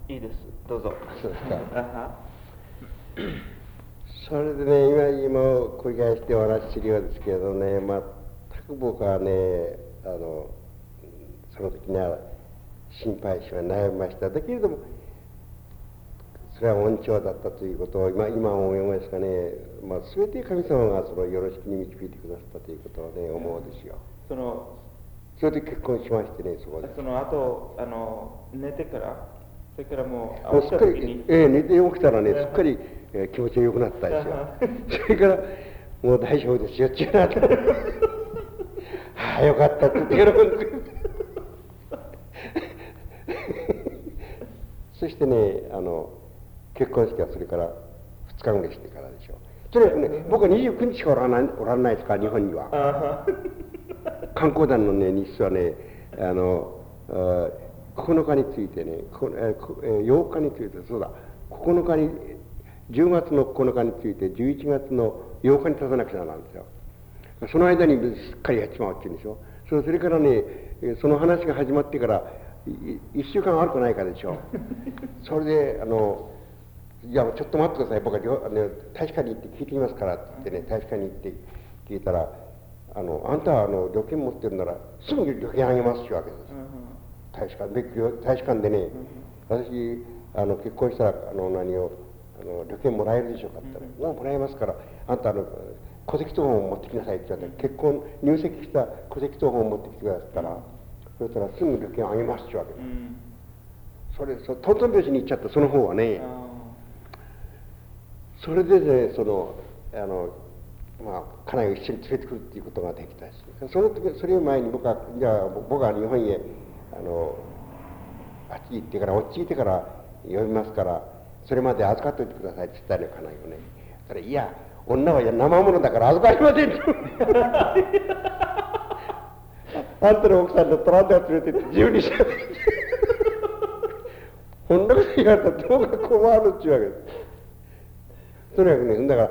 いいです。どうぞ。 そうですか。 あは。 それでね、今繰り返してお話しするようですけれどね、全く僕はね、その時には心配しは悩みました。だけれども、それは恩寵だったということを今思いますがね、全て神様がそのよろしくに導いてくださったということをね、思うですよ。それで結婚しましてね、そこで。 その後、寝てから、それからもう、 もうすっかり、寝て起きたらね、すっかり、気持ちが良くなったんですよ。それから、もう大丈夫ですよ、ってなった。ああ、よかったって言って喜んでくれて。そしてね、結婚式はそれから2日後にしてからでしょう。とにかくね、僕は29日しかおらないですから、日本には。観光団のね、日数はね、9日についてね、8日について、そうだ、9日に、10月の9日について、11月の8日に立たなくちゃならんですよ。その間にすっかりやっちまうっていうんでしょ。それからね、その話が始まってから、1週間悪くないかでしょ。それで、いや、ちょっと待ってください。僕は大使館に行って聞いてみますからって言ってね、大使館に行って聞いたら、あんたは旅券持ってるなら、すぐ旅券あげますっていうわけです。大使館でね、私、結婚したら、旅券もらえるでしょうかって言ったら、もうもらえますから、あんた、戸籍謄本を持ってきなさいって言われて、入籍した戸籍謄本を持ってきてくださったら、そしたらすぐ旅券あげますっていうわけです。トントン拍子に行っちゃった、その方はね。それでね、家内を一緒に連れてくるっていうことができたし、その時、それを前に僕は日本へ、あっち行ってから、落ち着いてから呼びますから、それまで預かっておいてくださいって言ったのよ、家内をね。それ、いや、女は生物だから預かりませんって。あんたの奥さんとトランダー連れてって自由にしなさい。こんなこと言われたらどうか困るっていうわけです。とにかくね、だから、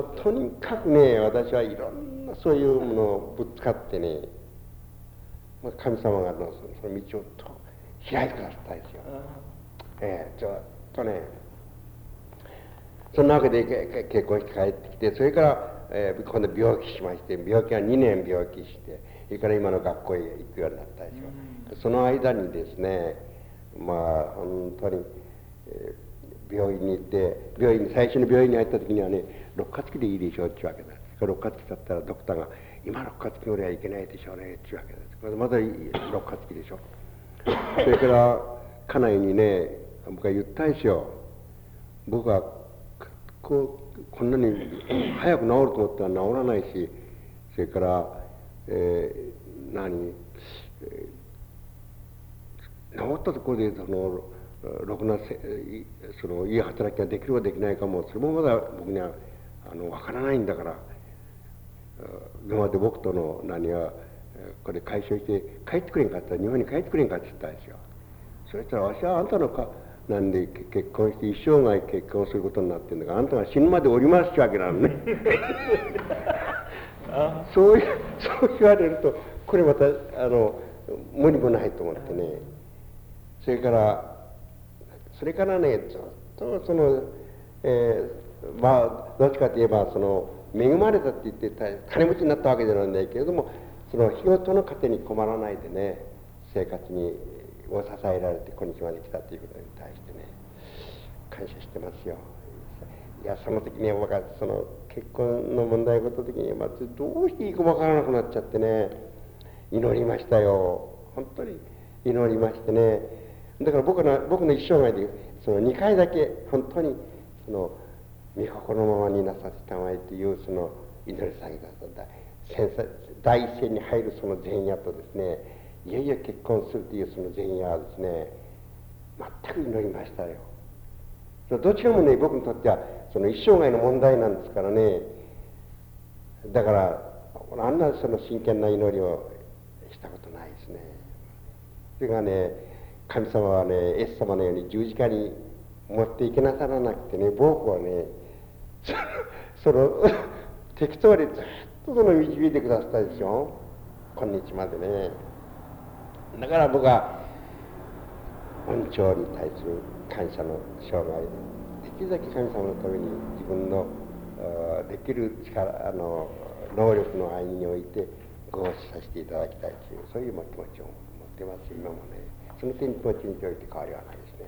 とにかくね、私はいろんなそういうものをぶつかってね、神様がその道を開いてくださったんですよ。ちょっとね、そんなわけで結婚して帰ってきて、それから、今度病気しまして、病気は2年病気して、それから今の学校へ行くようになったでしょ。その間にですね、本当に、病院に行って、最初の病院に入った時にはね、肋滑器でいいでしょうっていうわけです。肋滑器だったらドクターが、今肋滑器俺はいけないでしょうねっていうわけです。まだ肋滑器でしょ。それから家内にね、僕は言ったんですよ。僕はこんなに早く治ると思ったら治らないし、それから、治ったところでろくないい働きができるかできないかも、それもまだ僕にはわからないんだから、今まで僕とのこれ解消して帰ってくれんかったら、日本に帰ってくれんかって言ったんですよ。そしたら、わしはあんたのなんで結婚して一生涯結婚することになってんだから、あんたが死ぬまでおりますってわけなのね。そう言われると、これまた無理もないと思ってね。それからね、ずっとどっちかといえば恵まれたって言って金持ちになったわけじゃないけれども、その仕事の糧に困らないでね、生活を支えられて今日まで来たということに対してね、感謝してますよ。いや、その時に僕は結婚の問題事的にどうしていいかわからなくなっちゃってね、祈りましたよ。本当に祈りましてね。だから僕の一生涯で2回だけ本当に御心のままになさせたまえという祈り下げだった第一線に入る前夜とですね、いよいよ結婚するという前夜はですね、全く祈りましたよ。どちらもね、僕にとっては一生涯の問題なんですからね。だからあんな真剣な祈りをしたことないですね。それがね、神様はね、イエス様のように十字架に持っていけなさらなくてね、僕はね、適当にずっと導いてくださったでしょ、今日までね。だから僕は恩寵に対する感謝の生涯で、できるだけ神様のために自分のできる力能力の範囲においてご奉仕させていただきたいという、そういう気持ちを持ってます。今もね、その点気持ちにおいて変わりはないですね。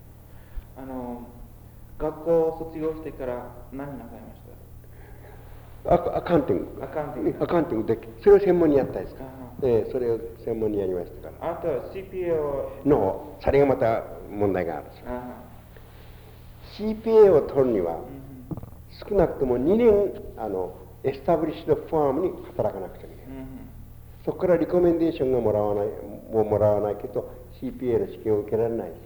学校を卒業してから何なさいました？ アカウンティングで、それを専門にやったんですか。それを専門にやりましたから。 あなたは CPA をそれがまた問題があるんですよ。CPA を取るには、少なくとも2年エスタブリッシュドファームに働かなくちゃいけない。そこからリコメンデーションがもらわないけど CPA の試験を受けられないです。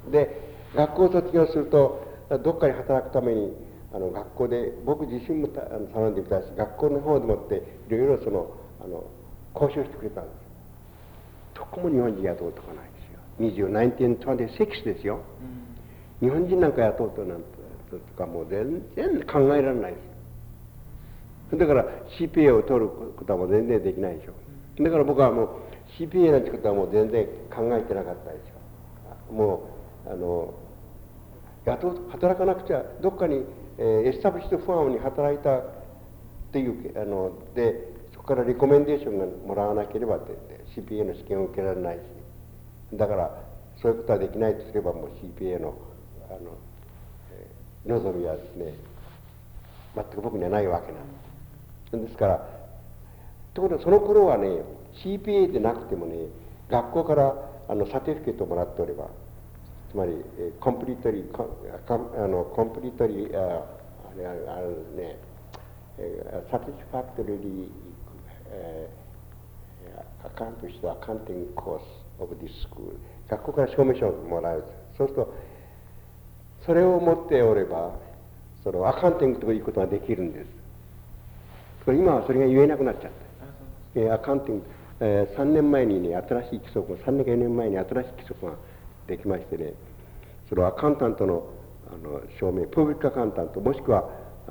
で、学校を卒業するとどっかに働くために学校で僕自身も頼んでみたし、学校の方でもっていろいろ交渉してくれたんです。どこも日本人雇うとかないですよ。1926ですよ。日本人なんか雇うとかもう全然考えられないです。だから CPA を取ることはもう全然できないでしょ。だから僕はもう CPA なんてことはもう全然考えてなかったですよ。もう働かなくちゃ、どっかにエスタブリッシュファームに働いたっていうで、そこからリコメンデーションがもらわなければって CPA の試験を受けられないし、だからそういうことはできないとすればもう CPA の望みはですね、全く僕にはないわけなんです。ですからところでその頃はね、 CPA でなくてもね、学校からサティフィケートをもらっておれば、つまりコンプリートリーね、サティスファクトリーアカウントしたアカウンティングコースオブディスクール、学校から証明書をもらう。そうするとそれを持っておればそのアカウンティングということができるんです。今はそれが言えなくなっちゃった。アカウンティング、3年前にね、新しい規則が、3年か4年前に新しい規則ができましてね、そのアカウンタントの証明、プロビックアカウンタント、もしくは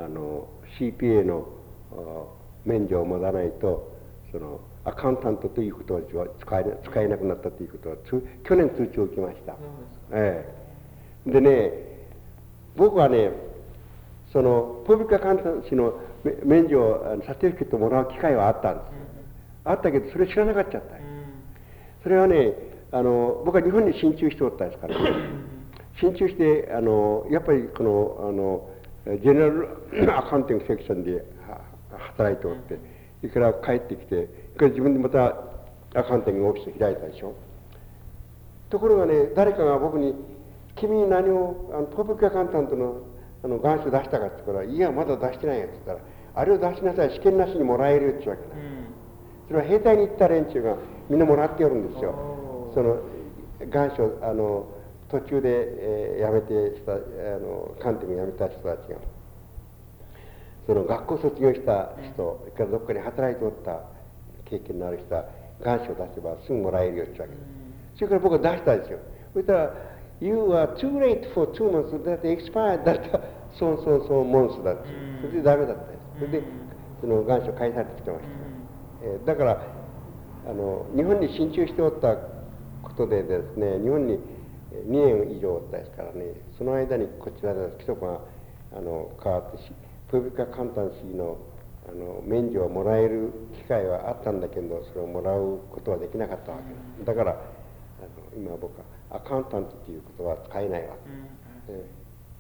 CPA の免除を持たないと、そのアカウンタントということは使えなくなったということは去年通知を受けました。でね、僕はね、そのプロビックアカウンタントの免除をサティフィケットをもらう機会はあったんです。あったけどそれ知らなかった。それはね、僕は日本に進駐しておったんですから、進駐してやっぱりこのジェネラルアカウンティングセクションで働いておって、それから帰ってきて、自分でまたアカウンティングオフィスを開いたでしょ。ところがね、誰かが僕に「君に何をプロビックアカウンタントの願書出したか」って言ったら「いやまだ出してないよ」って言ったら「あれを出しなさい、試験なしにもらえるよ」って言うわけだ。それは兵隊に行った連中がみんなもらっておるんですよ。その願書途中で辞めてしたカンティング辞めた人たちが、その学校卒業した人、それからどっかに働いておった経験のある人は願書を出せばすぐもらえるよってわけです。それから僕は出したんですよ。そしたら「You are too late for 2 months that expired that so months」だって。それでダメだったんです。それでその願書返されてきてました。だから日本に進駐しておったことでですね、日本に2年以上おったですからね、その間にこちらで規則が変わってプロビックアカウンタンシーの免除をもらえる機会はあったんだけど、それをもらうことはできなかったわけだ。だから今僕はアカウンタントということは使えないわけです。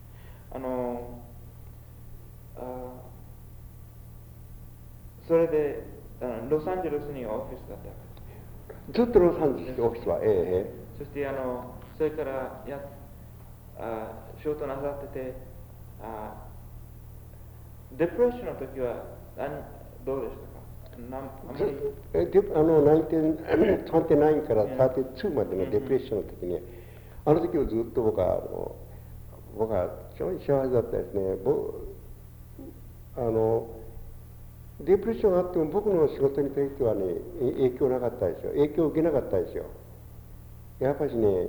それでロサンゼルスにオフィスだったわけです。ずっとロサンゼルスオフィスはそしてそれから仕事なさってて、デプレッションの時はどうでしたか？ 1929から32までのデプレッションの時に、あの時をずっと僕は非常に幸せだったですね。デプレッションがあっても僕の仕事に対してはね、影響なかったですよ。影響を受けなかったですよ。やっぱりね、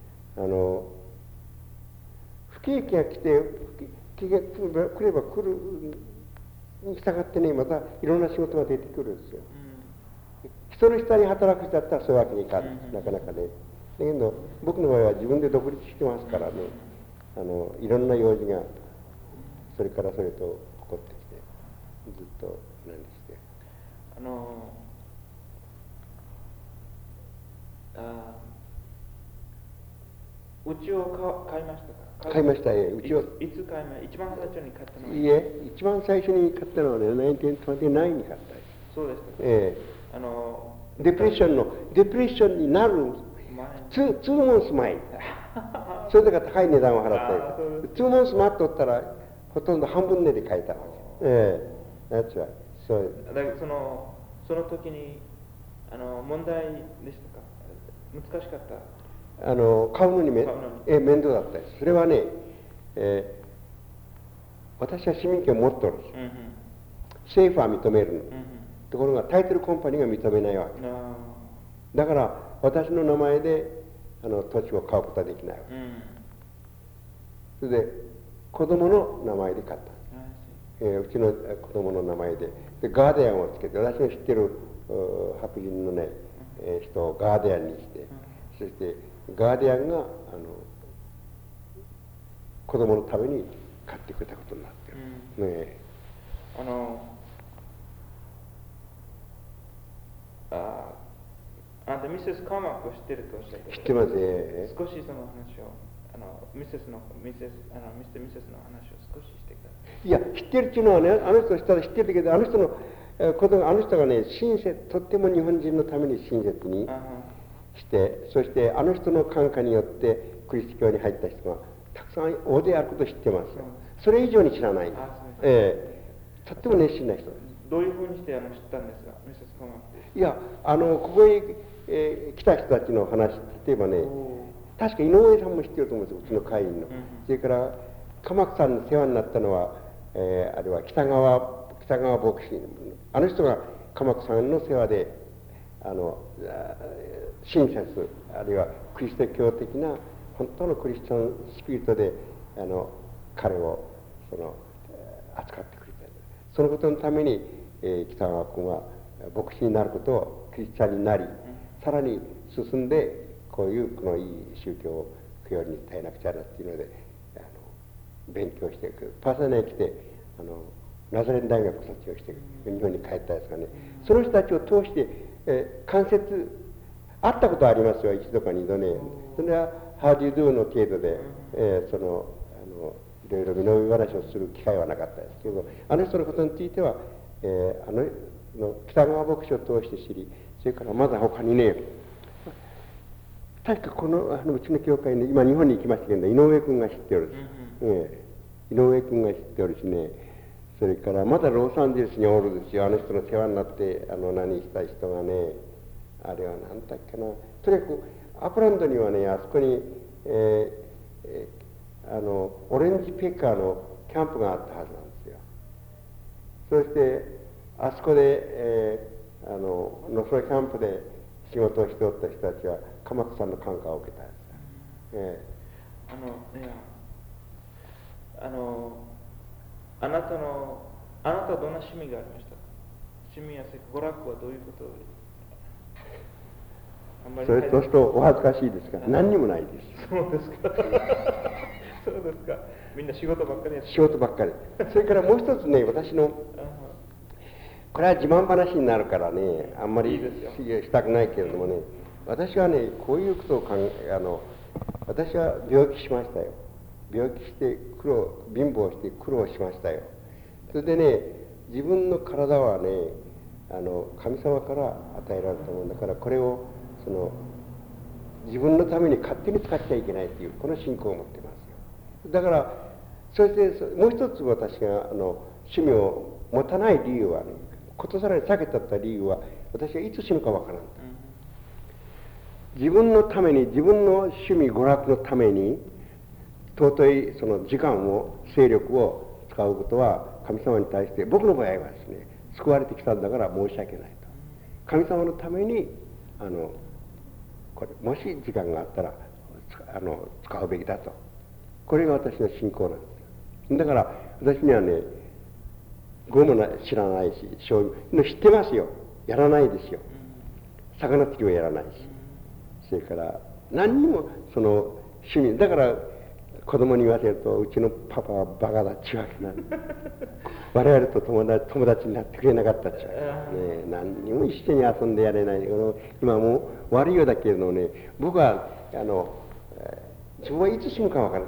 不景気が来て、不景気が来れば来るに従ってね、またいろんな仕事が出てくるんですよ。人の下に働く人だったらそういうわけにいかん、なかなかね。 けど僕の場合は自分で独立してますからね、いろんな用事がそれからそれと起こってきてずっと何ですね。 うちを買いましたか？ 買いました。うちをいつ買いました？一番最初に買ったのは？ いえ、一番最初に買ったのはね、1929に買った。 そうですか。 デプレッションになる2 months 前それだから高い値段を払った2 months 待っとったらほとんど半分値で買えたわけ。that's right。 だからその時に問題でしたか？難しかった？ 買うのに面倒だったです。それはね、私は市民権を持っておるんです。政府は認めるの。ところがタイトルコンパニーが認めないわけ。だから私の名前で土地を買うことはできないわけ。それで子供の名前で買った。うちの子供の名前でガーディアンをつけて、私の知ってる白人のね、人をガーディアンにして、そしてガーディアンが子供のために買ってくれたことになってる。ね、 あなたミセス・カーマックを知ってるとおっしゃって。 知ってます。 少しその話をミセスの話を少ししてください。 いや、知ってるっていうのはね、あの人したら知ってるけど、あの人のことが、あの人がね、とっても日本人のために親切にして、そしてあの人の感化によってクリスチ教に入った人がたくさん大勢あることを知ってますよ。それ以上に知らない。とっても熱心な人です。 どういうふうにして知ったんですか、ミセス・カーマック？ いや、ここへ、来た人たちの話、例えばね、確か井上さんも知ってると思うんですよ、うちの会員の。それから鎌木さんの世話になったのは、あれは北川牧師、あの人が鎌木さんの世話で親切、あるいはクリスト教的な本当のクリスチャンスピリットで彼を扱ってくれた。そのことのために、北川君は牧師になることをクリスチャンになり、さらに進んでこういうこのいい宗教を供養に伝えなくちゃなっていうので勉強してパーサナに来てナザレン大学卒業して日本に帰ったやつがね、その人たちを通して、間接会ったことありますよ、一度か二度ね。それは「How do you do」の程度で、いろいろ身の上話をする機会はなかったですけど、あの人のことについては、北川牧師を通して知り、それからまだ他にね、確かうちの教会に今日本に行きましたけど、井上君が知っておる、井上君が知っておるしね、それからまだロサンゼルスにおるんですよ、あの人の世話になって何した人がね、あれは何だっけな、とにかくアップランドにはね、あそこに、オレンジペッカーのキャンプがあったはずなんですよ。そしてあそこで、ノソキャンプで仕事をしておった人たちは鎌木さんの感化を受けたんですよ。 あなたはどんな趣味がありましたか？趣味や娯楽はどういうことを？ そうするとお恥ずかしいですが、何にもないです。 そうですか。そうですか。みんな仕事ばっかりやってる。 仕事ばっかり。それからもう一つね、私のこれは自慢話になるからね、あんまりしたくないけれどもね、私はね、こういうことを私は病気しましたよ。病気して貧乏して苦労しましたよ。それでね、自分の体はね、神様から与えられたものだから、これを自分のために勝手に使っちゃいけないというこの信仰を持ってますよ。だからそしてもう一つ私が趣味を持たない理由はね、ことさらに避けてった理由は、私はいつ死ぬかわからんと。自分のために、自分の趣味娯楽のために尊いその時間を精力を使うことは神様に対して、僕の場合はですね、救われてきたんだから申し訳ないと。神様のためにこれもし時間があったら使うべきだと。これが私の信仰なんですよ。だから私にはね、語も知らないし、醤油知ってますよ。やらないですよ。魚釣りをやらないし、それから何にもその趣味だから子供に言わせるとうちのパパはバカだっちゅうわけなん我々と友達になってくれなかったっちゅうわけ、ね、何にも一緒に遊んでやれない今もう悪いようだけれどもね、僕は自分はいつ死ぬか分からない。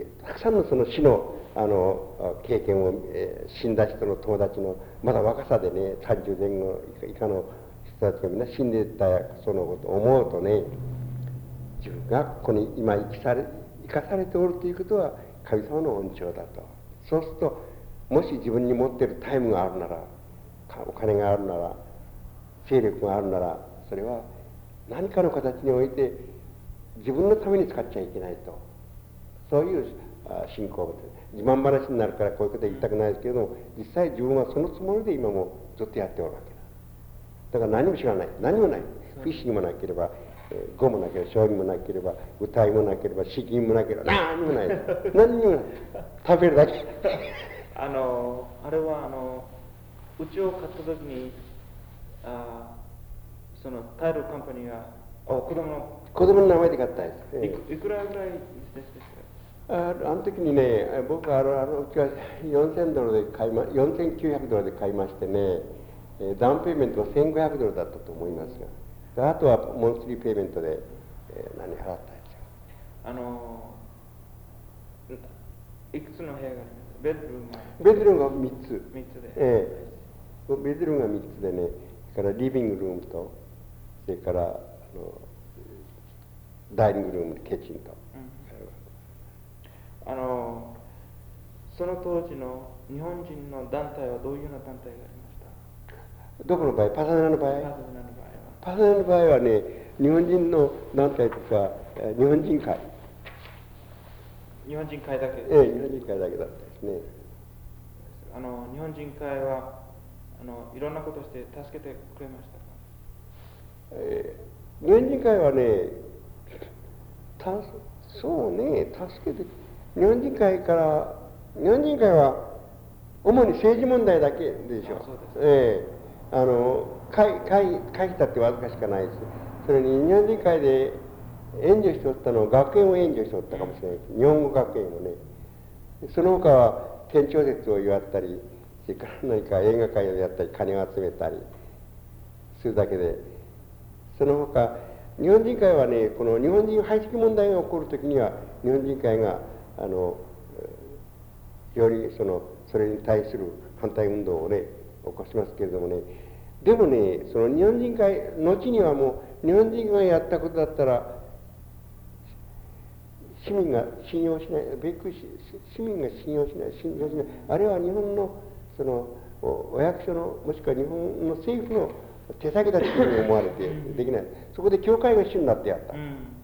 たくさんのその死の経験を、死んだ人の友達のまだ若さでね30前後以下の人たちがみんな死んでいったそのことを思うとね、自分がここに今生かされておるということは神様の恩寵だと。そうするともし自分に持っているタイムがあるなら、お金があるなら、勢力があるなら、それは何かの形において自分のために使っちゃいけないと、そういう信仰です。自慢話になるからこういうことは言いたくないですけれども、実際自分はそのつもりで今もずっとやっておるわけだ。だから何も知らない、何もない、フィッシングもなければ碁もなければ将棋もなければ歌いもなければ詩吟もなければ何にもない何にもない、食べるだけあれはうちを買った時にそのタイルカンパニーが子供の名前で買ったんです、いくらぐらいですか？ あの時にね、僕はうちは$4000で$4900で買いましてね、ダウンペイメントは$1500だったと思いますが、あとはモンスリーペイメントで、払ったんですよ。いくつの部屋がありますか？ベッドルームが3つ。 3つで。 ベッドルームが3つでね、それからリビングルームと、それからダイニングルーム、キッチンと。 その当時の日本人の団体はどういうような団体がありました？ どこの場合？パサナの場合？パサナの場合はね、日本人の団体とか、日本人会。 日本人会だけ？ 日本人会だけだったですね。 日本人会はいろんなことをして助けてくれましたか？ 日本人会はね、そうね、助けて、日本人会は主に政治問題だけでしょ。会費だってわずかしかないです。それに日本人会で援助しておったのは学園を援助しておったかもしれないです。日本語学園をね。その他は県庁説を祝ったり、それから何か映画会をやったり、金を集めたりするだけで、その他日本人会はね、この日本人排斥問題が起こるときには日本人会がよりそれに対する反対運動をね起こしますけれどもね、でもね、その日本人会後にはもう日本人がやったことだったら市民が信用しない、市民が信用しない、あるいは日本のお役所のもしくは日本の政府の手先だというふうに思われてできない。そこで教会が主になってやった。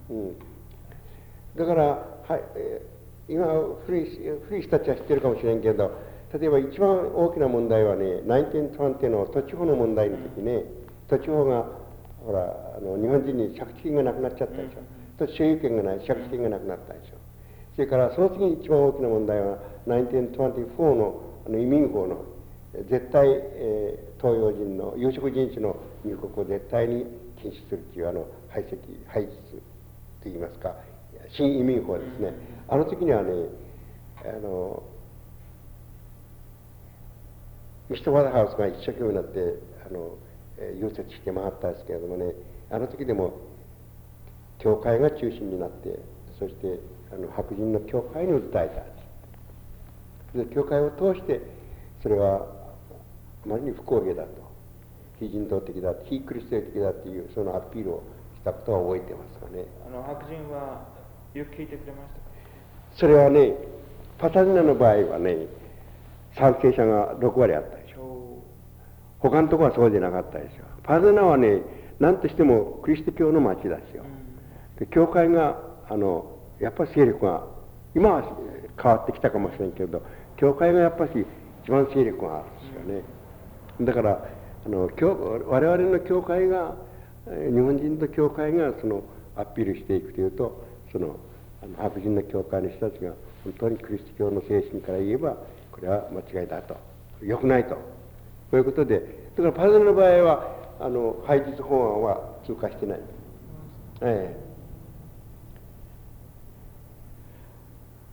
だから、今古い人たちは知ってるかもしれんけど、例えば一番大きな問題はね、1920の土地法の問題の時ね、土地法がほら日本人に借地権がなくなっちゃったでしょ。土地所有権がない、借地権がなくなったでしょ。それからその次に一番大きな問題は1924の移民法の絶対、東洋人の有色人種の入国を絶対に禁止するという排出といいますか新移民法ですね。あの時にはね、ミスター・ワダハウスが一生懸命になって融雪して回ったんですけれどもね、あの時でも教会が中心になって、そして白人の教会に訴えたんです。で教会を通してそれはあまりに不公平だと、非人道的だ、非クリスチャン的だというそのアピールをしたことは覚えてますがね。 白人はよく聞いてくれましたか？ それはね、パタデナの場合はね、賛成者が6割あったでしょ。他のところはそうじゃなかったでしょ。パタデナはね、何としてもキリスト教の町ですよ。で教会がやっぱり勢力が今は変わってきたかもしれんけれど、教会がやっぱり一番勢力があるんですよね。だから我々の教会が日本人の教会がアピールしていくというと、白人の教会の人たちが本当にキリスト教の精神から言えばこれは間違いだと、良くないと、こういうことで、だからパタデナの場合は廃実法案は通過してない。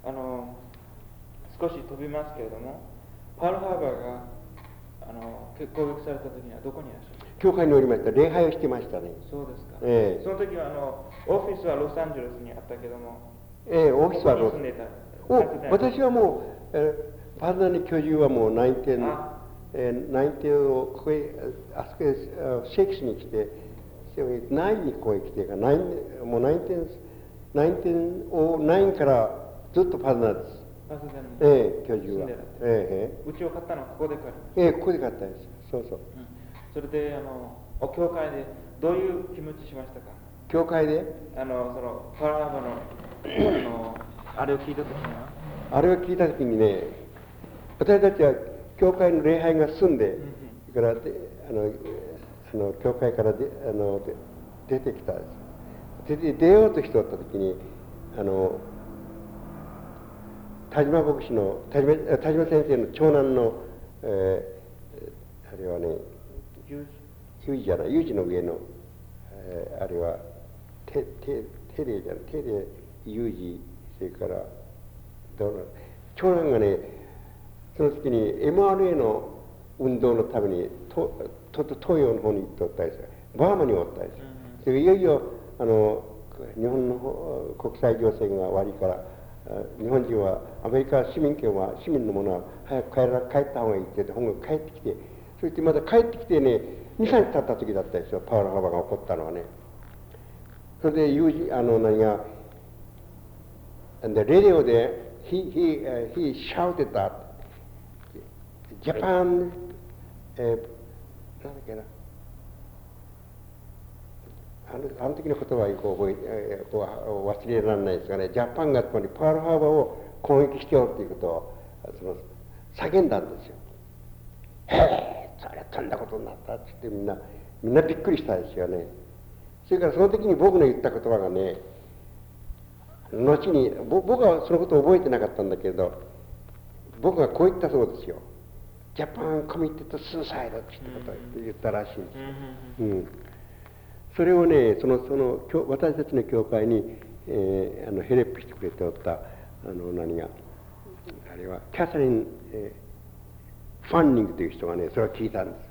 少し飛びますけれども、パールハーバーが攻撃された時にはどこにいらっしゃる？ 教会におりました。礼拝をしてましたね。 そうですか。 その時はオフィスはロサンゼルスにあったけども、 オフィスはここに住んでいた。 私はもう、パズナに居住はもう19をここへ、あそこへ6に来て、9にここへ来てから、もう1909からずっとパズナです。 パズナに居住は。 うちを買ったのはここで買いました。 ここで買ったんです。そうそう。 それで教会でどういう気持ちしましたか？ 教会でパールハーバーのあれを聞いた時には、 あれを聞いた時にね、私たちは教会の礼拝が済んで、それから教会から出てきたんです。出ようとしておった時に田島牧師の田島先生の長男の、あれはね有事の上の、あれはテレ有事、それから長男がね、その時に MRA の運動のために東洋の方に行っておったんですよ。バーマにおったんですよ。それいよいよ日本の国際情勢が悪いから、日本人はアメリカ市民のものは早く帰った方がいいって言って、本が帰ってきて、そしてまた帰ってきてね、2、3日経った時だったですよ、パールハーバーが起こったのはね。それで何が、radio でhe shouted that Japan、なんだっけな、あの時の言葉は忘れられないですがね、ジャパンがつまりパールハーバーを攻撃しておるということを叫んだんですよ。へえ、それはとんだことになったって言ってみんなびっくりしたですよね。それからその時に僕の言った言葉がね、後に僕はそのことを覚えてなかったんだけれど、僕がこう言ったそうですよ。ジャパンコミッテッドスーサイドってことを言ったらしいんですよ。それをね、私たちの教会に、ヘレップしてくれておったあれはキャサリン、ファンニングという人がね、それを聞いたんです。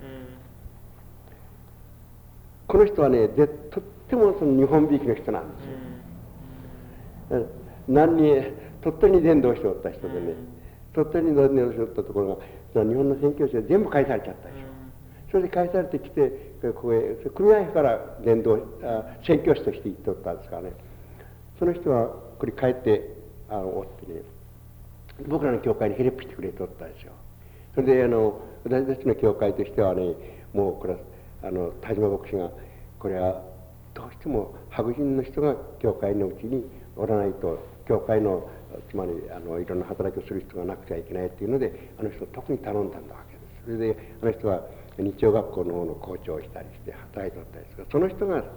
この人はね、とっても日本びいきの人なんですよ。鳥取に伝道しておった人でね、鳥取に伝道しておったところが、日本の宣教師が全部返されちゃったでしょ。それで返されてきて、ここへ組合から宣教師として行っておったんですからね。その人はこれ帰っておってね、僕らの教会にヘルプしてくれておったんですよ。それで私たちの教会としてはね、もうこれは田島牧師が、これはどうしても白人の人が教会のうちにおらないと、教会のつまりいろんな働きをする人がなくちゃいけないっていうので、あの人を特に頼んだわけです。それであの人は日曜学校の方の校長をしたりして働いておったんですが、その人が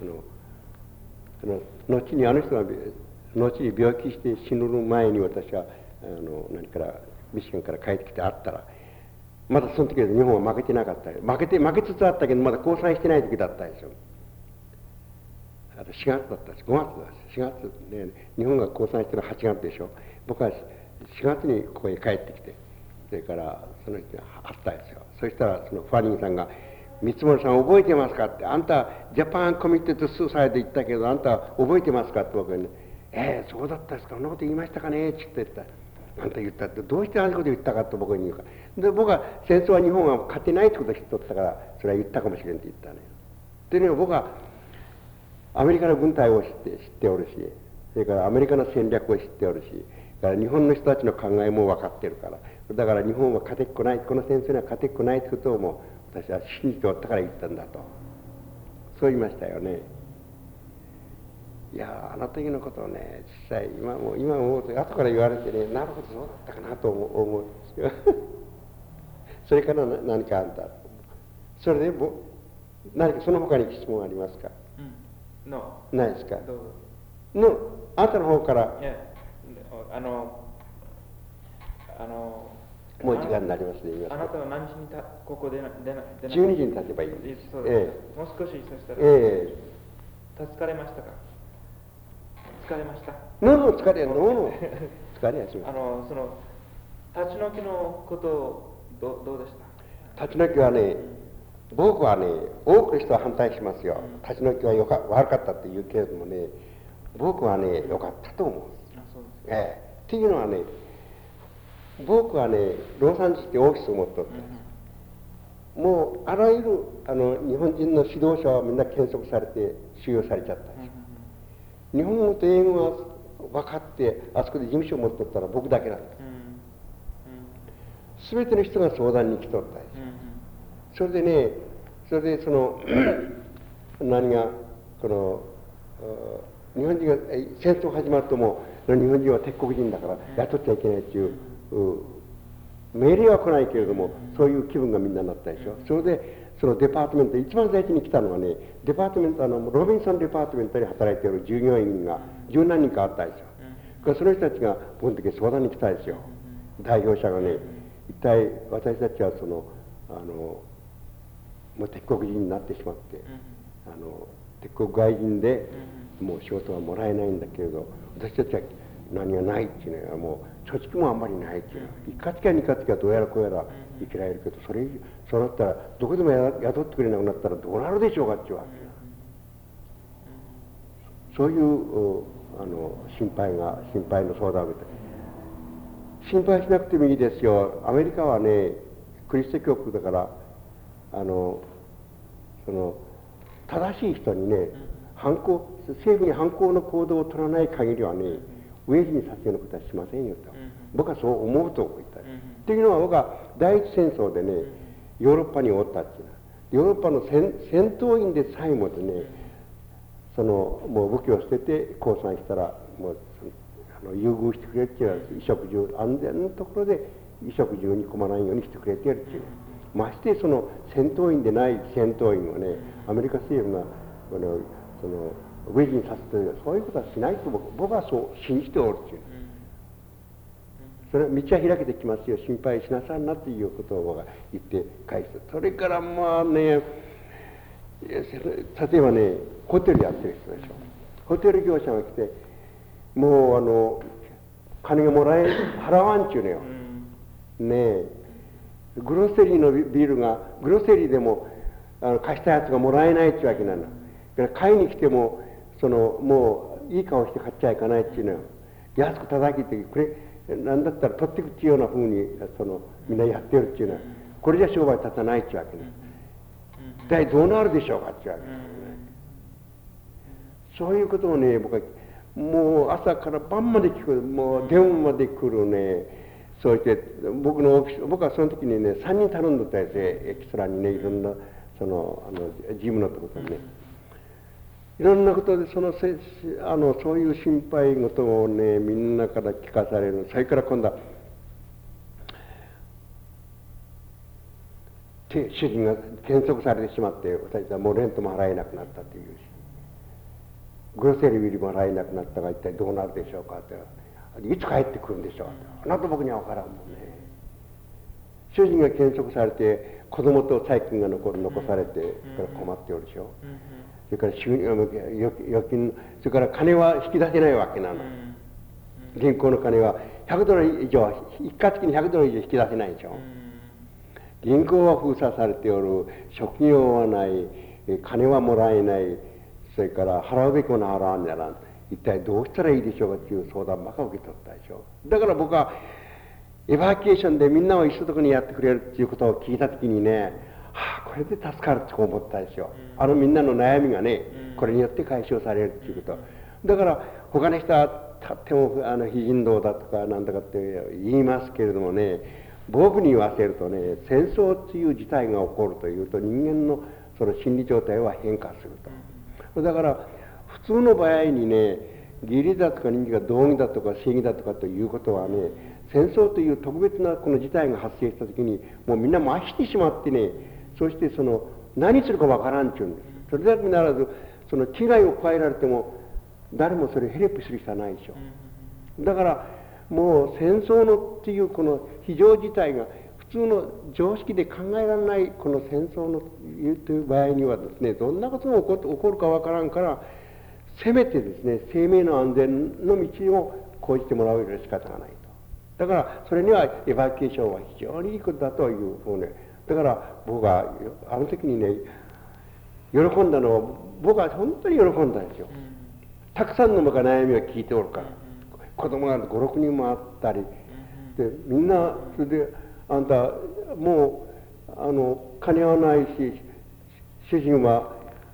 後にあの人が後に病気して死ぬ前に、私はミシガンから帰ってきて会ったら、まだその時は日本は負けてなかった。負けつつあったけど、まだ交際してない時だったんですよ。4月だったんです。5月だ。4月で、日本が交際してるのは8月でしょ。僕は4月にここへ帰ってきて、それからその人に会ったんですよ。そしたらそのファニンさんが、三森さん覚えてますかって、あんたジャパンコミッテッドスーサイド言ったけど、あんた覚えてますかって僕に、そうだったんですか、そんなこと言いましたかねって言ってた。あんた言ったって、どうしてあんなこと言ったかと僕に言うから。で、僕は戦争は日本は勝てないってことを知っとったから、それは言ったかもしれんって言ったね。でね、僕はアメリカの軍隊を知っておるし、それからアメリカの戦略を知っておるし、だから日本の人たちの考えも分かってるから、だから日本は勝てっこない、この戦争には勝てっこないってことをもう私は信じておったから言ったんだと、そう言いましたよね。いや、あの時のことをね、実際今思うと、後から言われてね、なるほどそうだったかなと思うんですよ。それから何かあんた、それで何かその他に質問ありますか？ないですか？あなたの方から。もう時間になりますね。 あなたは何時にここで 12時に立てばいいんです。 もう少しそしたら、疲れましたか？疲れました。 疲れんの。 かりやします。 その立ち退きのことどうでした？ 立ち退きはね、僕はね、多くの人は反対しますよ。立ち退きは悪かったって言うけれどもね、僕はね、良かったと思う。 そうですか。 っていうのはね、僕はね、ロサンゼルスってオフィスを持っとって、もうあらゆる日本人の指導者はみんな検測されて収容されちゃったでしょ。日本語と英語が分かってあそこで事務所を持っとったら僕だけなんだ。全ての人が相談に来とったでしょ。それでね、何が日本人が戦争始まるとも日本人は敵国人だから雇っちゃいけないっていう命令は来ないけれども、そういう気分がみんなになったでしょ。それでそのデパートメント、一番最初に来たのはね、デパートメントロビンソンデパートメントに働いている従業員が十何人かあったでしょ。その人たちが僕の時相談に来たですよ。代表者がね、一体私たちはもう敵国人になってしまって、敵国外人でもう仕事はもらえないんだけれど、私たちは何がないっていうのはもう貯蓄もあんまりないっていうのは、一括か二括かどうやらこうやら生きられるけど、そうなったらどこでも雇ってくれなくなったらどうなるでしょうかっていうわけよ。そういう心配の相談を受けて、心配しなくてもいいですよ。アメリカはね、クリスト教国だから、正しい人にね、政府に反抗の行動を取らない限りはね、飢え死にさせるようなことはしませんよと。僕はそう思うと言った。っていうのは僕は第一戦争でね、ヨーロッパにおったっていうのは、ヨーロッパの戦闘員でさえもでね、もう武器を捨てて降参したら、もう優遇してくれっていうのは、衣食住、安全なところで衣食住に困らないようにしてくれてやるっていう。ましてその戦闘員でない戦闘員をね、アメリカ政府が飢え死にさせてる、そういうことはしないと僕はそう信じておるっていう。それは道は開けてきますよ、心配しなさいなっていうことを僕は言って返す。それからまあね、例えばね、ホテルやってる人でしょ。ホテル業者が来て、もう金が払わんちゅうのよ。ねえ、グロッセリーのビールが、グロッセリーでも貸したやつがもらえないっていうわけなの。だから買いに来ても、もういい顔して買っちゃいかないっていうのよ。安く叩きってくれ、なんだったら取ってくっていうようなふうにみんなやってるっていうのは、これじゃ商売立たないっていうわけね。一体どうなるでしょうかっていうわけですね。そういうことをね、僕はもう朝から晩まで聞く、もう電話まで来るね、そうして僕はその時にね、3人頼んどったやつで、エキストラにね、いろんな事務のところでね、いろんなことでそういう心配事をね、みんなから聞かされる。それから今度は主人が検測されてしまって、私はもうレントも払えなくなったっていうし、グロセリービルも払えなくなったが一体どうなるでしょうかって、いつ帰ってくるんでしょうって、あなた僕には分からんもんね。主人が検測されて子供と細菌が残されてから困っておるでしょ。それから預金、それから金は引き出せないわけなの。銀行の金は100ドル以上、一括的に100ドル以上引き出せないでしょ。銀行は封鎖されておる、職業はない、金はもらえない、それから払うべきものは払わんならん、一体どうしたらいいでしょうかっていう相談ばかり受け取ったでしょ。だから僕はエバーキエーションでみんなを一緒のところにやってくれるっていうことを聞いたときにね、これで助かるって思ったでしょ。みんなの悩みがね、これによって解消されるっていうこと。だから他の人はとっても非人道だとかなんだかって言いますけれどもね、僕に言わせるとね、戦争っていう事態が起こるというと人間のその心理状態は変化すると。だから普通の場合にね、義理だとか人気が道義だとか正義だとかということはね、戦争という特別なこの事態が発生した時にもうみんな麻痺してしまってね、そして何するかわからんっていうんです。それだけならず危害を加えられても誰もそれヘルプする人はないでしょ。だからもう戦争のっていうこの非常事態が普通の常識で考えられないこの戦争のという場合にはですね、どんなことが起こるかわからんから、せめてですね、生命の安全の道を講じてもらうより仕方がないと。だからそれにはエバキュエーションは非常にいいことだというふうね。だから僕はあの時にね、喜んだのは、僕は本当に喜んだんですよ。たくさんの僕は悩みを聞いておるから、子供が5、6人もあったりで、みんなそれで、あんたもう金はないし、主人は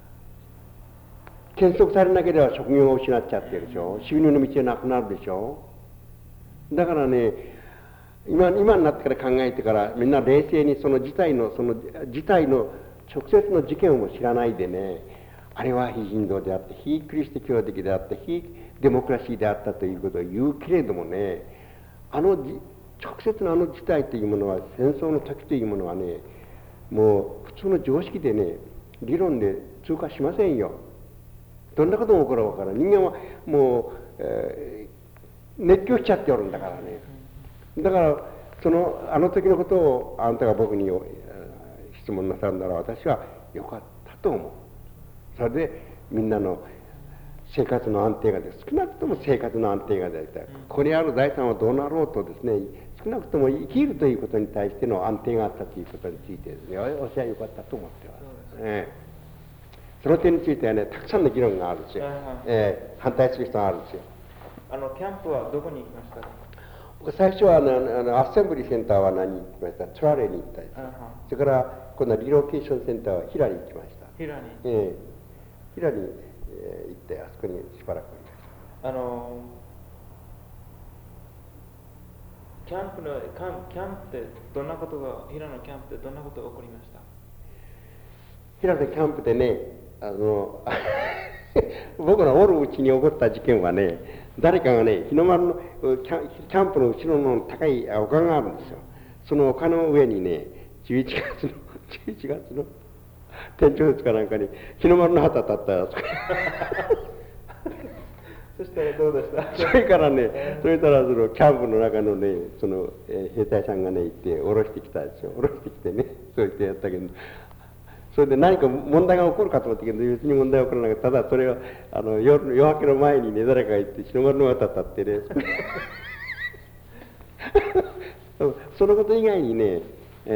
転職されなければ職業を失っちゃってるでしょ。収入の道がなくなるでしょ。だからね、今になってから考えてから、みんな冷静にその事態の直接の事件を知らないでね、あれは非人道であって、非キリスト教的であって、非デモクラシーであったということを言うけれどもね、直接の事態というものは、戦争の時というものはね、もう普通の常識でね、理論で通過しませんよ。どんなことも起こるわからん。人間はもう、熱狂しちゃっておるんだからね。だからあの時のことをあなたが僕に質問なさるなら、私は良かったと思う。それでみんなの生活の安定が少なくとも生活の安定が大体、ここにある財産はどうなろうとですね、少なくとも生きるということに対しての安定があったということについてですね、私は良かったと思ってます。その点についてはね、たくさんの議論があるんですよ。反対する人があるんですよ。 キャンプはどこに行きましたか？ 最初はアッセンブリーセンターは何に行きました？トラレに行ったんです。それから今度はリロケーションセンターはヒラに行きました。ヒラに行って、あそこにしばらくいました。 キャンプってどんなことが、ヒラのキャンプでどんなことが起こりました？ ヒラのキャンプでね、僕のおるうちに起こった事件はね、誰かがね、日の丸のキャンプの後ろの高い丘があるんですよ。その丘の上にね、11月の天長節かなんかに日の丸の旗立ったやつ。 そしてどうでした？ それからね、それからキャンプの中のね、兵隊さんがね、行って下ろしてきたんですよ。下ろしてきてね、そう言ってやったけど、それで何か問題が起こるかと思ったけど、別に問題は起こらなかった。ただそれは夜明けの前にね、誰かが行って日の丸の旗立ってね、そのこと以外にね、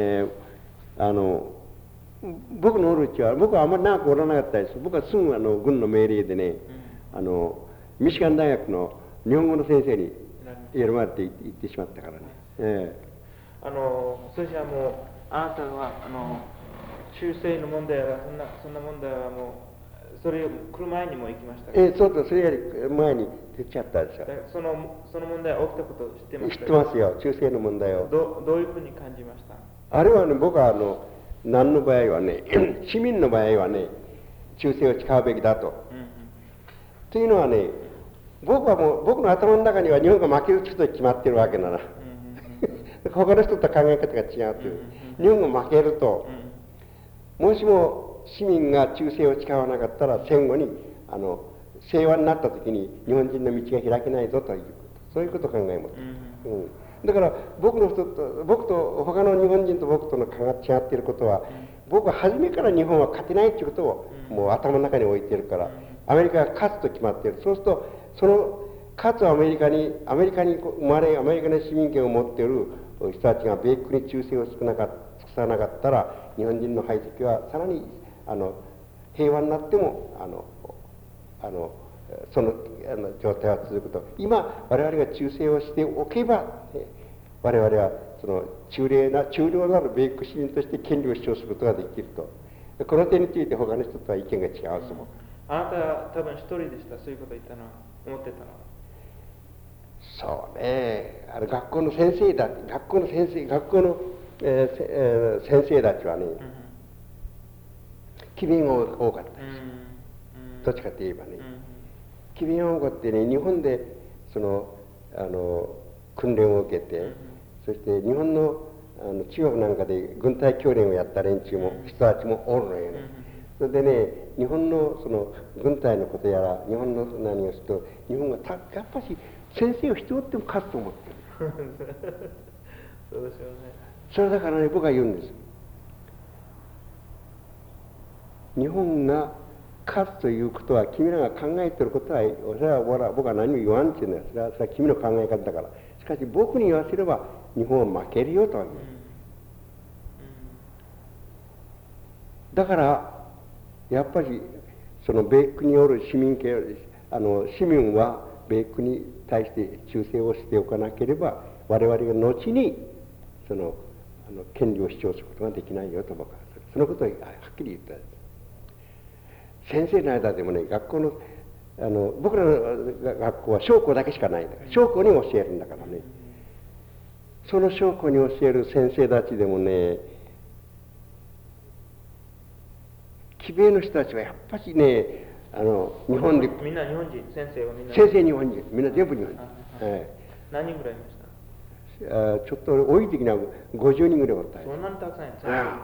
僕のおるうちは、僕はあんまり長くおらなかったです。僕はすぐ軍の命令でね、ミシガン大学の日本語の先生に選ばれて行ってしまったからね。 それじゃあもう、あなたは中世の問題はそんな問題はもうそれ来る前にも行きましたか？ そうだ、それより前に出ちゃったんですよ。 その問題起きたことを知ってますか？ 知ってますよ、中世の問題を。 どういうふうに感じました？ あれはね、僕は何の場合はね、市民の場合はね、忠誠を誓うべきだと。というのはね、僕の頭の中には日本が負けることが決まってるわけなら、他の人と考え方が違うという。日本が負けると、もしも市民が忠誠を誓わなかったら、戦後に平和になった時に日本人の道が開けないぞということ、そういうことを考えます。だから僕と他の日本人と僕との考えが違っていることは、僕は初めから日本は勝てないということをもう頭の中に置いているから、アメリカが勝つと決まっている。そうすると勝つアメリカに生まれ、アメリカの市民権を持っている人たちが米国に忠誠を尽くさなかったら、日本人の排斥はさらに平和になってもその状態は続くと。今我々が忠誠をしておけば、我々は中量なる米国市民として権利を主張することができると。この点について他の人とは意見が違うと思う。 あなたは多分一人でした、そういうことを言ったのは、思ってたのは。 そうね、学校の先生たちはね、機敏が多かったです。どっちかといえばね、機敏が多かってね、日本で訓練を受けて、そして日本の中国なんかで軍隊教練をやった人たちもおるのよね。それでね、日本の軍隊のことやら、日本の何をすると、日本がやっぱし先生を人をっても勝つと思ってる。 そうですよね。 それだからね、僕は言うんです。日本が勝つということは君らが考えていることはそれは僕は何も言わんっていうのはそれは君の考え方だから。しかし僕に言わせれば日本は負けるよとは言う。だからやっぱりその米国による市民は米国に対して忠誠をしておかなければ我々が後にその権利を主張することができないよと僕はそのことをはっきり言ったんです。先生の間でもね、学校の僕らの学校は将校だけしかないんだから、将校に教えるんだからね。その将校に教える先生たちでもね、奇米の人たちはやっぱりね、日本でみんな日本人、先生はみんな先生日本人、みんな全部日本人。 何人ぐらいいました？ ちょっと多い時には50人ぐらいおった。 そんなにたくさんいます。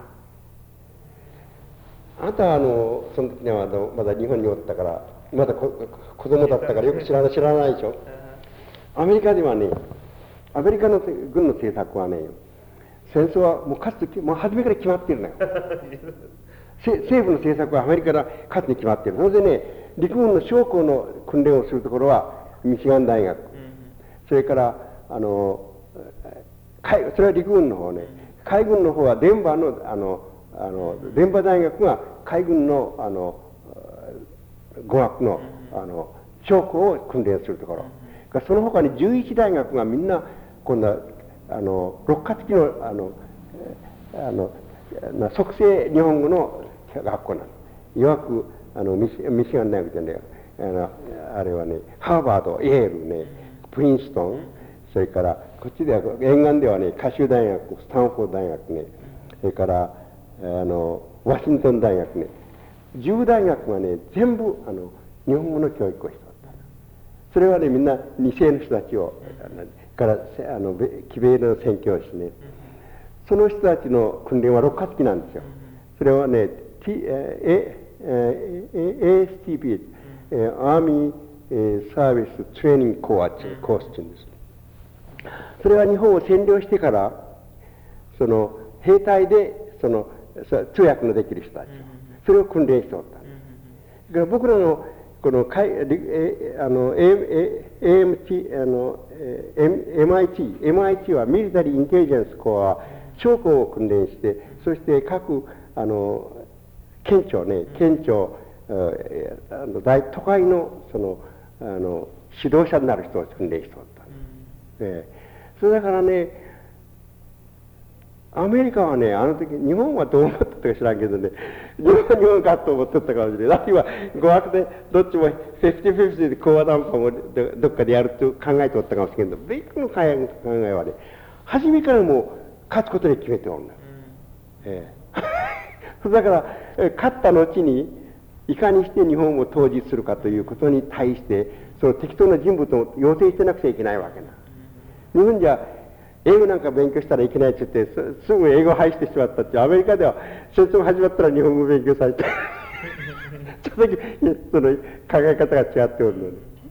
あなたはその時にはまだ日本におったからまだ子供だったからよく知らないでしょ。アメリカではね、アメリカの軍の政策はね、戦争はもうもう初めから決まってるのよ。政府の政策はアメリカから勝つに決まってる。それでね、陸軍の将校の訓練をするところはミシガン大学、それからそれは陸軍の方ね、海軍の方はデンバーデンバー大学が海軍の語学の将校を訓練するところ、その他に11大学がみんな今度は六花付きの即成日本語の学校なの。いわくミシガン大学でね、あれはね、ハーバード、イェールね、プリンストン、それからこっちでは沿岸ではね、カシュ大学、スタンフォード大学ね、それからワシントン大学ね、10大学がね、全部日本語の教育をしておった。それはね、みんな2世の人たちをから奇米の宣教師ね、その人たちの訓練は6月期なんですよ。それはね、ASTP、アーミーサービストレーニングコースっていうんです。それは日本を占領してからその兵隊で通訳のできる人たち、それを訓練しておった。だから僕らのこのMIT はミリタリーインテリジェンスコアは将校を訓練して、そして各県庁都会の指導者になる人を訓練しておった。それだからね、アメリカはね、あの時日本はどう思ってたか知らんけどね、日本かと思ってたかもしれない。あるいは語学でどっちも50-50で講和談判をどっかでやると考えておったかもしれんけど、米国の考えはね、初めからもう勝つことに決めておるんだ。だから勝った後にいかにして日本を統治するかということに対してその適当な人物を養成してなくちゃいけないわけな。日本じゃ英語なんか勉強したらいけないって言ってすぐ英語を廃してしまったって、アメリカでは戦争が始まったら日本語勉強されてちょっとだけその考え方が違っておる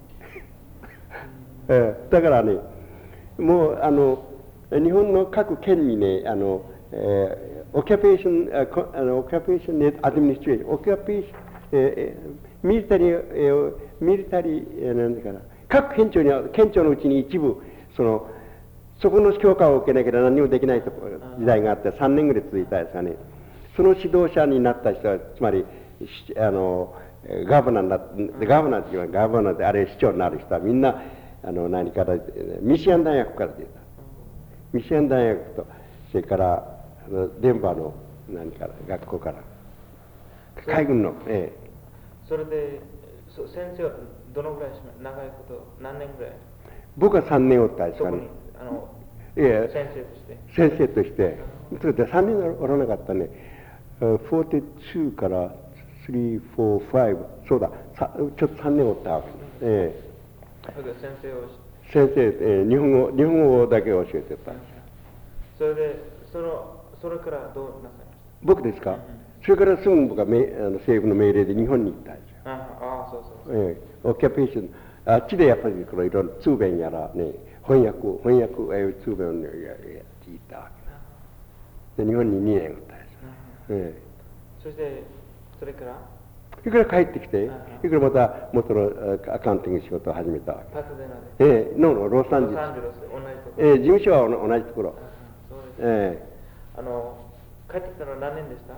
ので、だからね、もう日本の各県にね、オキュペーションアドミニストレーション、ミリタリーなんだかな、各県庁のうちに一部そこの強化を受けなければ何もできない時代があって3年ぐらい続いたですがね、その指導者になった人はつまりガバナーであれ市長になる人はみんな何からミシガン大学から出た。ミシガン大学とそれからデンバーの何から学校から海軍のそれで先生はどのぐらい長いこと何年ぐらい？ 僕は3年おったんですかね。先生としてそれで3年おらなかったね。42から3、4、5、そうだ、ちょっと3年おったわけ。先生、日本語だけ教えてた。 それでそれからどうなさいました？ 僕ですか？それからすぐ僕は政府の命令で日本に行ったんですよ。そう。オキュペーション、あっちでやっぱりいろいろ通弁やらね、翻訳通弁をやっていたわけな。で日本に2年おったんです。 そしてそれからそれから帰ってきて、それからまた元のアカウンティング仕事を始めたわけ。 パサデナで。 ロサンゼルス。 同じところ。 事務所は同じところ。 そうです。帰ってきたのは何年でした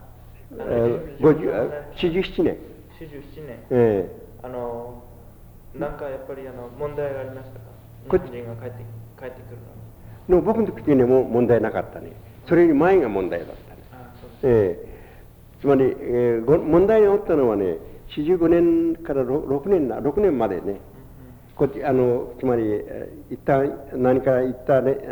？47年。 47年。なんかやっぱり問題がありましたか？日本人が帰ってくるのに。僕の時にも問題なかったね。それより前が問題だったね。つまり、問題に起ったのはね、45年から6年までね。こっちつまり一旦何か一旦ね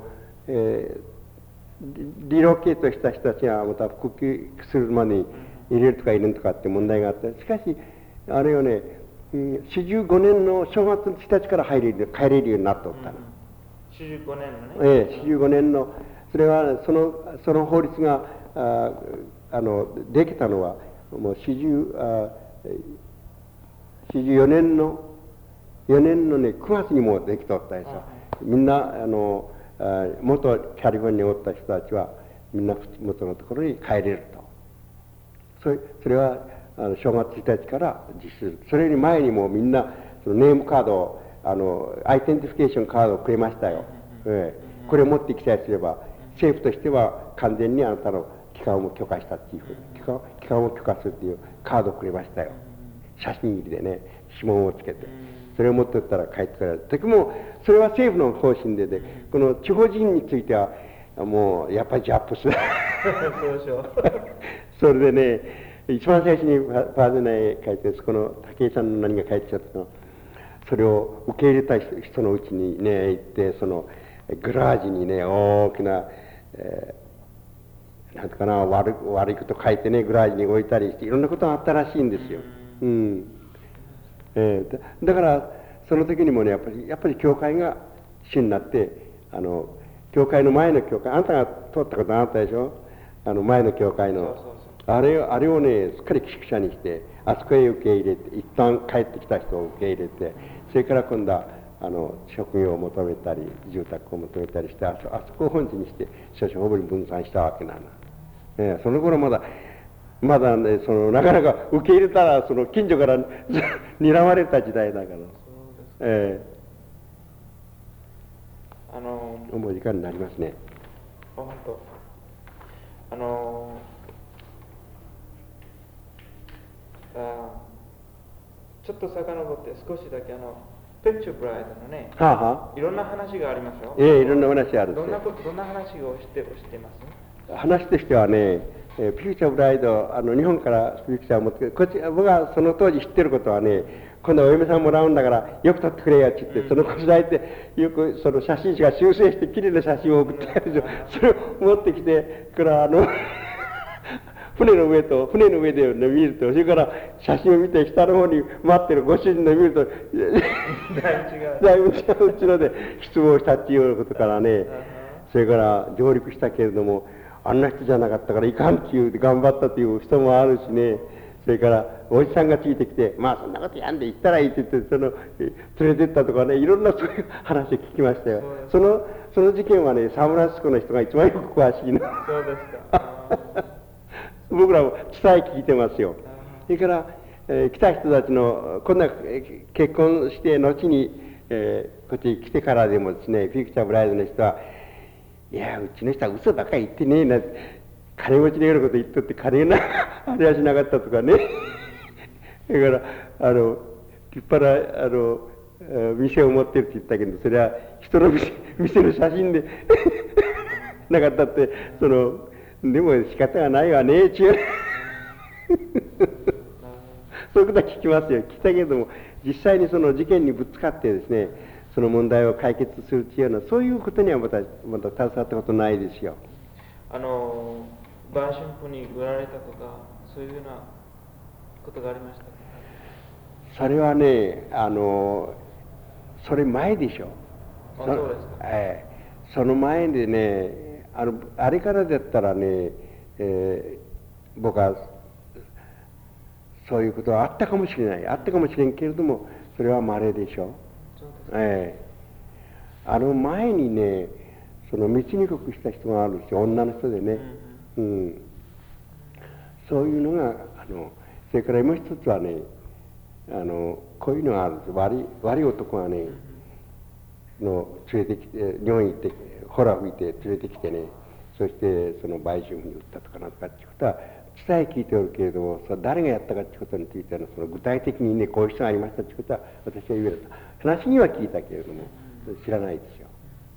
リロケートした人たちがまた復帰するまでに入れるとか入れんとかって問題があって、しかしあれはね、45年の正月の1日から帰れるようになっておったの。 45年のね。 45年のそれはその法律ができたのはもう44年のね9月にもできとったでしょ。みんな元キャリフォルニアにおった人たちはみんな元のところに帰れると。それは正月1日から実施する。それより前にもみんなそのネームカードをアイデンティフィケーションカードをくれましたよ。これを持ってきたりすれば政府としては完全にあなたの帰還を許可したっていうふうに帰還を許可するっていうカードをくれましたよ。写真入りでね、指紋をつけてそれを持ってったら帰ってくれる。時もそれは政府の方針でこの地方人についてはもうやっぱりジャップするそうでしょうそれでね、一番最初にパーゼナへ書いて、そこの武井さんの何が書いてちゃったの、それを受け入れた人のうちにね行って、そのグラージにね大きな、なんとかな悪いこと書いてねグラージに置いたりしていろんなことがあったらしいんですよ。だからその時にもねやっぱり教会が主になって教会の前の教会、あなたが通ったことあったでしょ、前の教会のあれをねすっかり寄宿舎にしてあそこへ受け入れて、一旦帰ってきた人を受け入れて、それから今度は職業を求めたり住宅を求めたりして、あそこを本地にして少々ほぼに分散したわけなの。その頃まだねなかなか受け入れたら近所から睨まれた時代だから。もう時間になりますね。 本当ちょっと遡って少しだけペッチュブライドのね、いろんな話がありますよ。 いろんな話ある。 どんな話をしてます？ 話としてはね、ピューチャーブライド、日本からピューチャーを持って僕はその当時知ってることはね、今度はお嫁さんもらうんだからよく撮ってくれよって言って、そのこしらえてよくその写真誌が修正してきれいな写真を送ってやるんですよ。それを持ってきてから船の上で、ね、見ると、それから写真を見て下の方に待ってるご主人の見るとだいぶ違ううちので失望したっていうようなことからね、それから上陸したけれどもあんな人じゃなかったからいかんっていう頑張ったという人もあるしね、それからおじさんがついてきて、まあそんなことやんで行ったらいいって言って連れてったとかね、いろんなそういう話を聞きましたよ。その事件はね、サンフランシスコの人が一番よく詳しいの。 そうですか。 僕らも伝え聞いてますよ。それから、来た人たちのこんな結婚して後に、こっちに来てからでもですね、ピクチャーブライドの人は、いやうちの人は嘘ばっかり言ってねえな、金持ちのようなこと言っとって金があれはしなかったとかね。だから立派な店を持ってるって言ったけど、それは人の店の写真でなかったって、でも仕方がないわねちゅうそういうことは聞きますよ。聞きたけども、実際にその事件にぶつかってですね、その問題を解決するっていうような、そういうことにはまた携わったことないですよ。 晩春婦に売られたとか、そういうようなことがありましたか？ それはね、それ前でしょ。 そうですか。 その前でね、あれからだったらね、僕はそういうことはあったかもしれない。あったかもしれんけれども、それは稀でしょ。前にね、道にくくした人があるし、女の人でね、そういうのがそれからもう一つはね、こういうのがあるんです。悪い男がね、連れてきて、日本に行って、ほら吹いて連れてきてね、そしてその売春婦に売ったとかなんとかっていうことは、伝え聞いておるけれども、それ誰がやったかっていうことについての、その具体的にね、こういう人がいましたっていうことは、私は言えると。話には聞いたけれども、知らないですよ。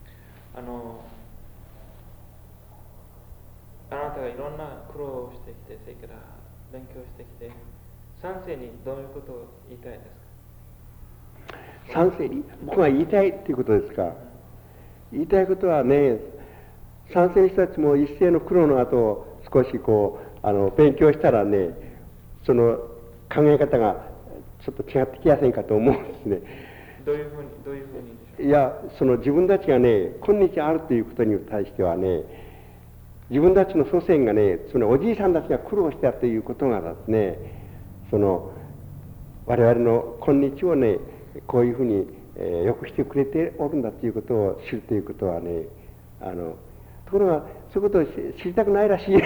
あなたがいろんな苦労をしてきて、それから勉強してきて、三世にどういうことを言いたいですか？ 三世に僕が言いたいっていうことですか？言いたいことはね、三世の人たちも一世の苦労の後、少しこう勉強したらね、その考え方がちょっと違ってきやせんかと思うんですね。 どういうふうにでしょう？ いや、その自分たちがね、今日あるということに対してはね、自分たちの祖先がね、そのおじいさんたちが苦労したということがですね、その我々の今日をね、こういうふうに、よくしてくれておるんだということを知るということはね、ところがそういうことを知りたくないらしい。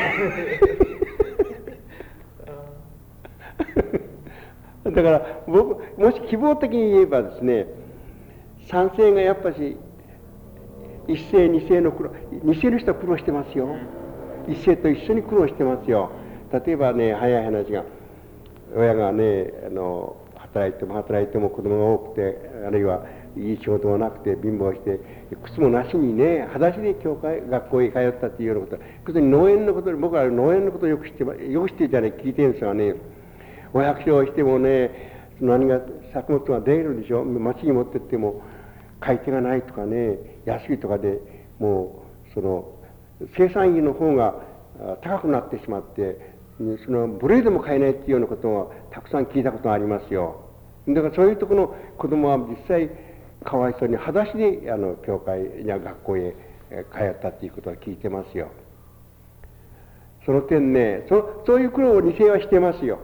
だから僕、もし希望的に言えばですね、三世がやっぱし一世二世の苦労、二世の人は苦労してますよ。一世と一緒に苦労してますよ。例えばね、早い話が、親がね、働いても子供が多くて、あるいはいい仕事がなくて貧乏して、靴もなしにね、裸足で学校へ通ったっていうようなこと、特に農園のことで、僕は農園のことをよく知ってじゃね、聞いてるんですがね、お百姓をしてもね、作物が出るでしょ。町に持ってっても買い手がないとかね、安いとかで、もうその生産費の方が高くなってしまって、そのブレードも買えないっていうようなことがたくさん聞いたことがありますよ。だからそういうところの子供は実際かわいそうに裸足で教会や学校へ通ったっていうことは聞いてますよ。その点ね、そういう苦労を二世はしてますよ。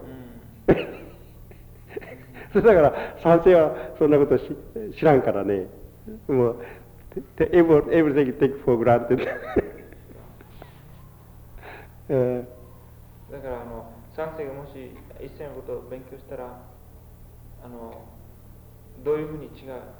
だから三世はそんなこと知らんからね、もうeverything take for granted だから三世がもし一世のことを勉強したらどういうふうに違うと思います？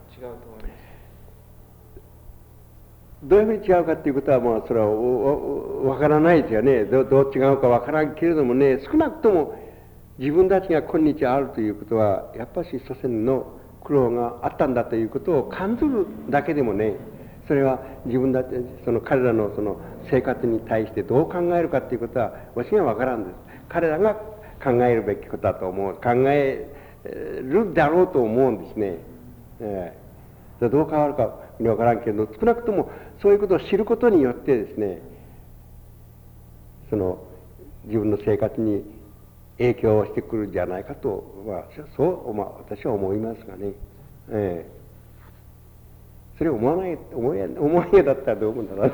どういうふうに違うかっていうことは、まあそれはわからないですよね。どう違うかわからんけれどもね、少なくとも自分たちが今日あるということは、やっぱし祖先の苦労があったんだということを感じるだけでもね、それは自分たち、彼らのその生活に対してどう考えるかということは、私にはわからんです。彼らが考えるべきことだと思う。考えるだろうと思うんですね。どう変わるかわからんけど、少なくともそういうことを知ることによってですね、自分の生活に影響をしてくるんじゃないかと、私は思いますがね。それを思わないだったらどう思うんだろう。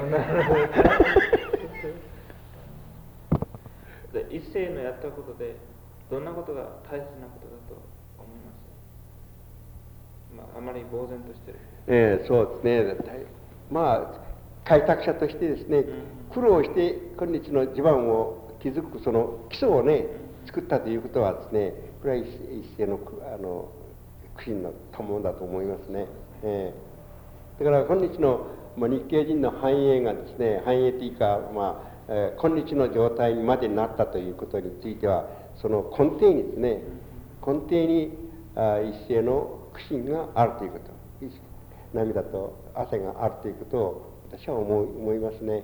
で、一世のやったことでどんなことが大切なことだと思います？あまり呆然としてる。 そうですね。まあ開拓者としてですね、苦労して今日の地盤を築くその基礎をね、作ったということはですね、これは一世の苦心の賜だと思いますね。だから今日の日系人の繁栄がですね、繁栄というか、今日の状態にまでなったということについては、その根底にですね、根底に一世の苦心があるということ、涙と汗があるということを私は思いますね。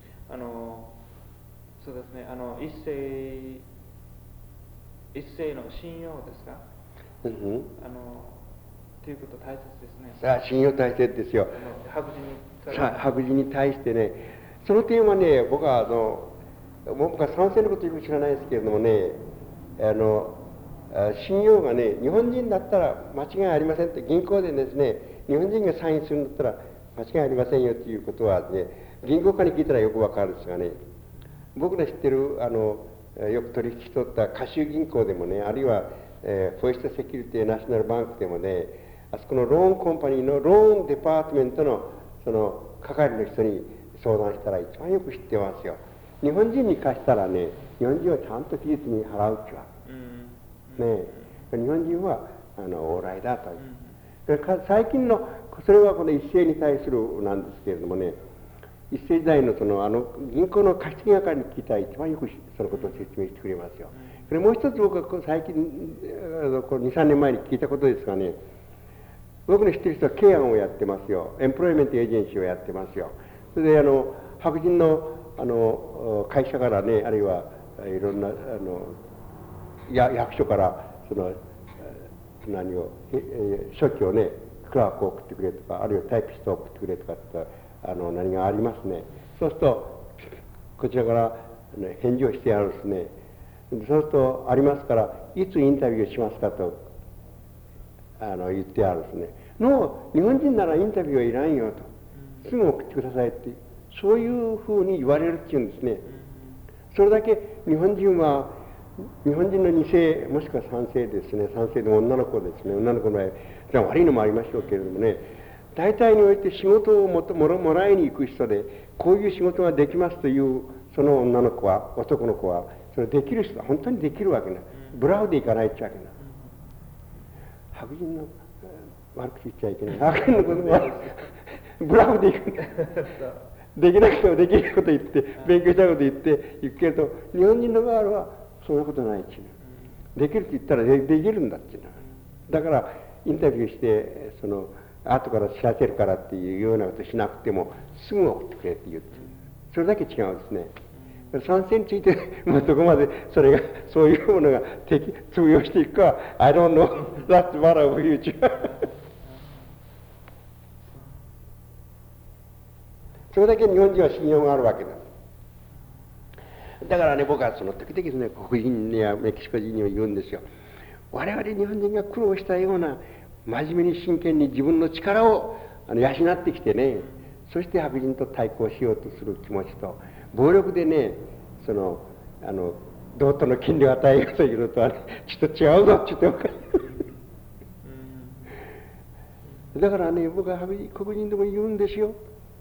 そうですね。一世の信用ですか？ということ大切ですね。 信用大切ですよ。白人に対してね、その点はね、僕は賛成のことよく知らないですけれどもね、信用がね、日本人だったら間違いありませんって、銀行でですね、日本人がサインするんだったら間違いありませんよということはね、銀行家に聞いたらよくわかるんですがね、僕の知ってるよく取引しとったカシュ銀行でもね、あるいはフォイストセキュリティナショナルバンクでもね、あそこのローンコンパニーのローンデパートメントのその係の人に相談したら一番よく知ってますよ。日本人に貸したらね、日本人はちゃんと期日に払うっちゅうわ。 ね。日本人は往来だという。最近のそれはこの一世に対するなんですけれどもね、一世時代の銀行の貸付係に聞いたら一番よくそのことを説明してくれますよ。これもう一つ僕は最近2、3年前に聞いたことですがね、僕の知ってる人はケアンをやってますよ。エンプロイメントエージェンシーをやってますよ。それで白人の会社からね、あるいはいろんな役所から書記をね、クラークを送ってくれとか、あるいはタイピストを送ってくれとかって何がありますね。そうするとこちらから、返事をしてやるんですね。そうするとありますから、いつインタビューしますかと言ってあるんですね。日本人ならインタビューはいらんよと、すぐ送ってくださいって、そういうふうに言われるっていうんですね。それだけ日本人は、日本人の2世もしくは3世ですね、3世の女の子ですね、女の子の場合悪いのもありましょうけれどもね、大体において仕事をもらいに行く人で、こういう仕事ができますというその女の子は、男の子は、それできる人は本当にできるわけな。ブラウでいかないってわけな。白人の悪口言っちゃいけない。白人の子供はブラウでいくんだ。できなくてもできること言って、勉強したこと言って行くけれど、日本人の場合はそんなことないっちゅう。できるって言ったらできるんだっちゅう。だからインタビューして後から知らせるからっていうようなことしなくてもすぐ送ってくれって言って、それだけ違うんですね。賛成についてどこまでそういうものが通用していくか I don't know. That's what I will use. それだけ日本人は信用があるわけだ。だからね、僕は時々ですね、黒人やメキシコ人には言うんですよ。我々日本人が苦労したような真面目に真剣に自分の力を養ってきてね、そして白人と対抗しようとする気持ちと、暴力でね、同等の権利を与えようというのとは、ね、ちょっと違うぞって言って分かる。だからね、僕は黒人でも言うんですよ。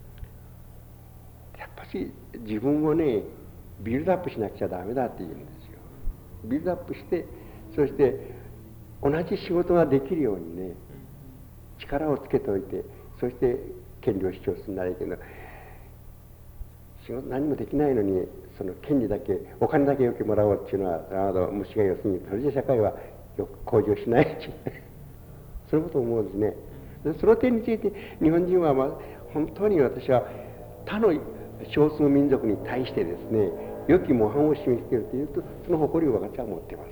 やっぱり自分をね、ビルドアップしなくちゃダメだって言うんですよ。ビルドアップして、そして同じ仕事ができるようにね、力をつけておいて、そして権利を主張するならいいけど、仕事何もできないのに、その権利だけ、お金だけよくもらおうっていうのは、虫が良すぎる。それじゃ社会はよく向上しないっていう。そういうことを思うんですね。その点について、日本人は、本当に私は他の少数民族に対してですね、良き模範を示しているというと、その誇りを私は持っています。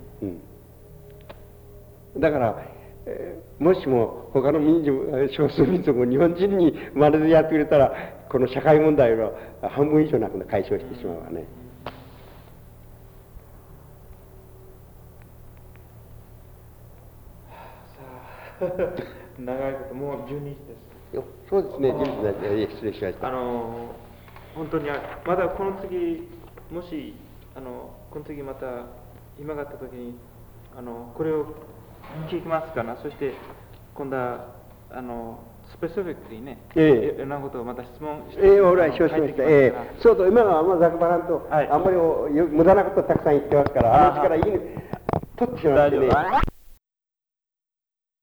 だから、もしも他の少数民族を日本人に真似でやってくれたら、この社会問題は半分以上なく解消してしまうわね。 さあ長いこともう12時です。 そうですね、12時失礼しました。 本当にまだこの次、もしこの次また暇があった時にこれを聞きますかな。そして今度はスペシフィックにね、いろんなことをまた質問して、 おらしました。そうと今のはあんまざくばらんと、あんまり無駄なことをたくさん言ってますから、あのうちからいい取ってしまってね。